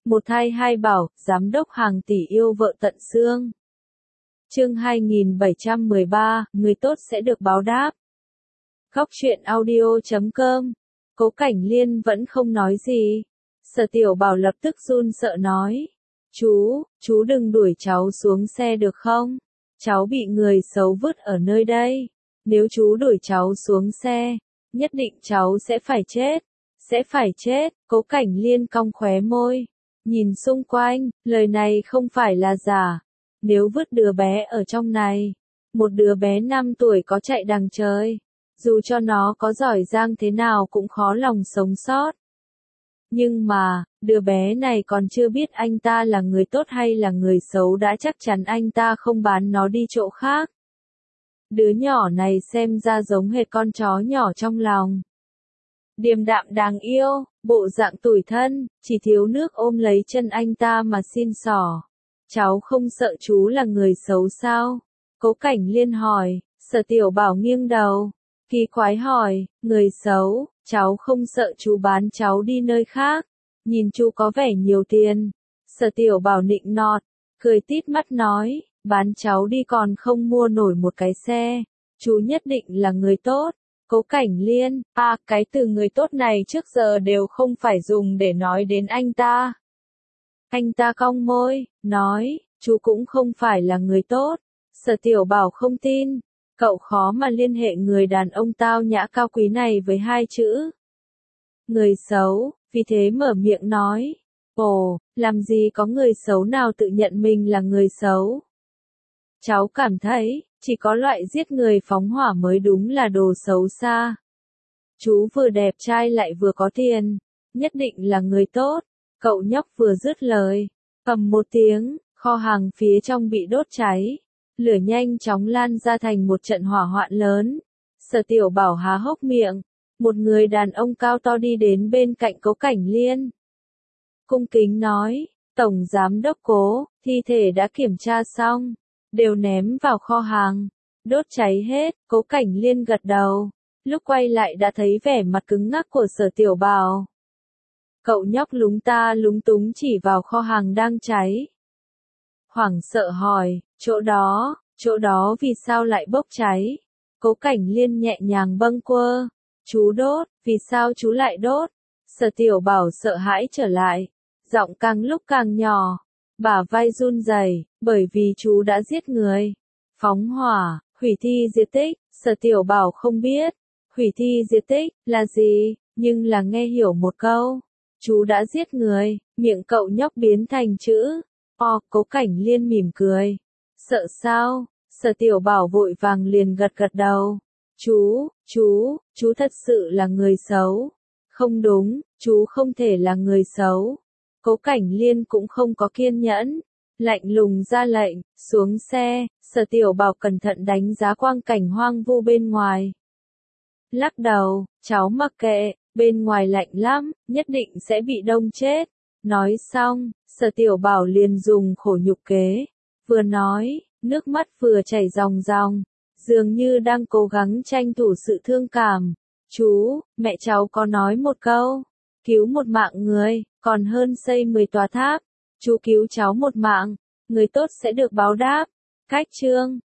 Một thai hai bảo, giám đốc hàng tỷ yêu vợ tận xương. Chương 2713, người tốt sẽ được báo đáp. Góc truyện audio.com. Cố Cảnh Liên vẫn không nói gì. Sở Tiểu Bảo lập tức run sợ nói. Chú đừng đuổi cháu xuống xe được không? Cháu bị người xấu vứt ở nơi đây. Nếu chú đuổi cháu xuống xe, nhất định cháu sẽ phải chết. Sẽ phải chết, Cố Cảnh Liên cong khóe môi. Nhìn xung quanh, lời này không phải là giả. Nếu vứt đứa bé ở trong này, một đứa bé 5 tuổi có chạy đằng trời, dù cho nó có giỏi giang thế nào cũng khó lòng sống sót. Nhưng mà, đứa bé này còn chưa biết anh ta là người tốt hay là người xấu đã chắc chắn anh ta không bán nó đi chỗ khác. Đứa nhỏ này xem ra giống hệt con chó nhỏ trong lòng. Điềm đạm đáng yêu, bộ dạng tủi thân, chỉ thiếu nước ôm lấy chân anh ta mà xin xỏ. Cháu không sợ chú là người xấu sao? Cố Cảnh Liên hỏi. Sở Tiểu Bảo nghiêng đầu, kỳ quái hỏi, người xấu, cháu không sợ chú bán cháu đi nơi khác, nhìn chú có vẻ nhiều tiền. Sở Tiểu Bảo nịnh nọt, cười tít mắt nói, bán cháu đi còn không mua nổi một cái xe, chú nhất định là người tốt. Cố Cảnh Liên, cái từ người tốt này trước giờ đều không phải dùng để nói đến anh ta. Anh ta cong môi, nói, chú cũng không phải là người tốt. Sở Tiểu Bảo không tin, cậu khó mà liên hệ người đàn ông tao nhã cao quý này với hai chữ người xấu, vì thế mở miệng nói, ồ, làm gì có người xấu nào tự nhận mình là người xấu. Cháu cảm thấy, chỉ có loại giết người phóng hỏa mới đúng là đồ xấu xa. Chú vừa đẹp trai lại vừa có tiền, nhất định là người tốt. Cậu nhóc vừa dứt lời, ầm một tiếng, kho hàng phía trong bị đốt cháy. Lửa nhanh chóng lan ra thành một trận hỏa hoạn lớn. Sở Tiểu Bảo há hốc miệng. Một người đàn ông cao to đi đến bên cạnh Cố Cảnh Liên. Cung kính nói, Tổng Giám Đốc Cố, thi thể đã kiểm tra xong, đều ném vào kho hàng, đốt cháy hết. Cố Cảnh Liên gật đầu, lúc quay lại đã thấy vẻ mặt cứng ngắc của Sở Tiểu Bảo. Cậu nhóc lúng ta lúng túng chỉ vào kho hàng đang cháy. Hoảng sợ hỏi, chỗ đó vì sao lại bốc cháy? Cố Cảnh Liên nhẹ nhàng bâng quơ, chú đốt, vì sao chú lại đốt? Sở Tiểu Bảo sợ hãi trở lại, giọng càng lúc càng nhỏ, bả vai run rẩy, bởi vì chú đã giết người. Phóng hỏa, hủy thi diệt tích. Sở Tiểu Bảo không biết, hủy thi diệt tích là gì, nhưng là nghe hiểu một câu. Chú đã giết người, miệng cậu nhóc biến thành chữ O. Cố Cảnh Liên mỉm cười. Sợ sao? Sở Tiểu Bảo vội vàng liền gật đầu. Chú thật sự là người xấu. Không đúng, chú không thể là người xấu. Cố Cảnh Liên cũng không có kiên nhẫn, lạnh lùng ra lệnh, xuống xe. Sở Tiểu Bảo cẩn thận đánh giá quang cảnh hoang vu bên ngoài. Lắc đầu, cháu mặc kệ, bên ngoài lạnh lắm, nhất định sẽ bị đông chết. Nói xong, Sở Tiểu Bảo liền dùng khổ nhục kế. Vừa nói, nước mắt vừa chảy ròng ròng, dường như đang cố gắng tranh thủ sự thương cảm. Chú, mẹ cháu có nói một câu, cứu một mạng người, còn hơn xây 10 tòa tháp. Chú cứu cháu một mạng, người tốt sẽ được báo đáp. Cách chương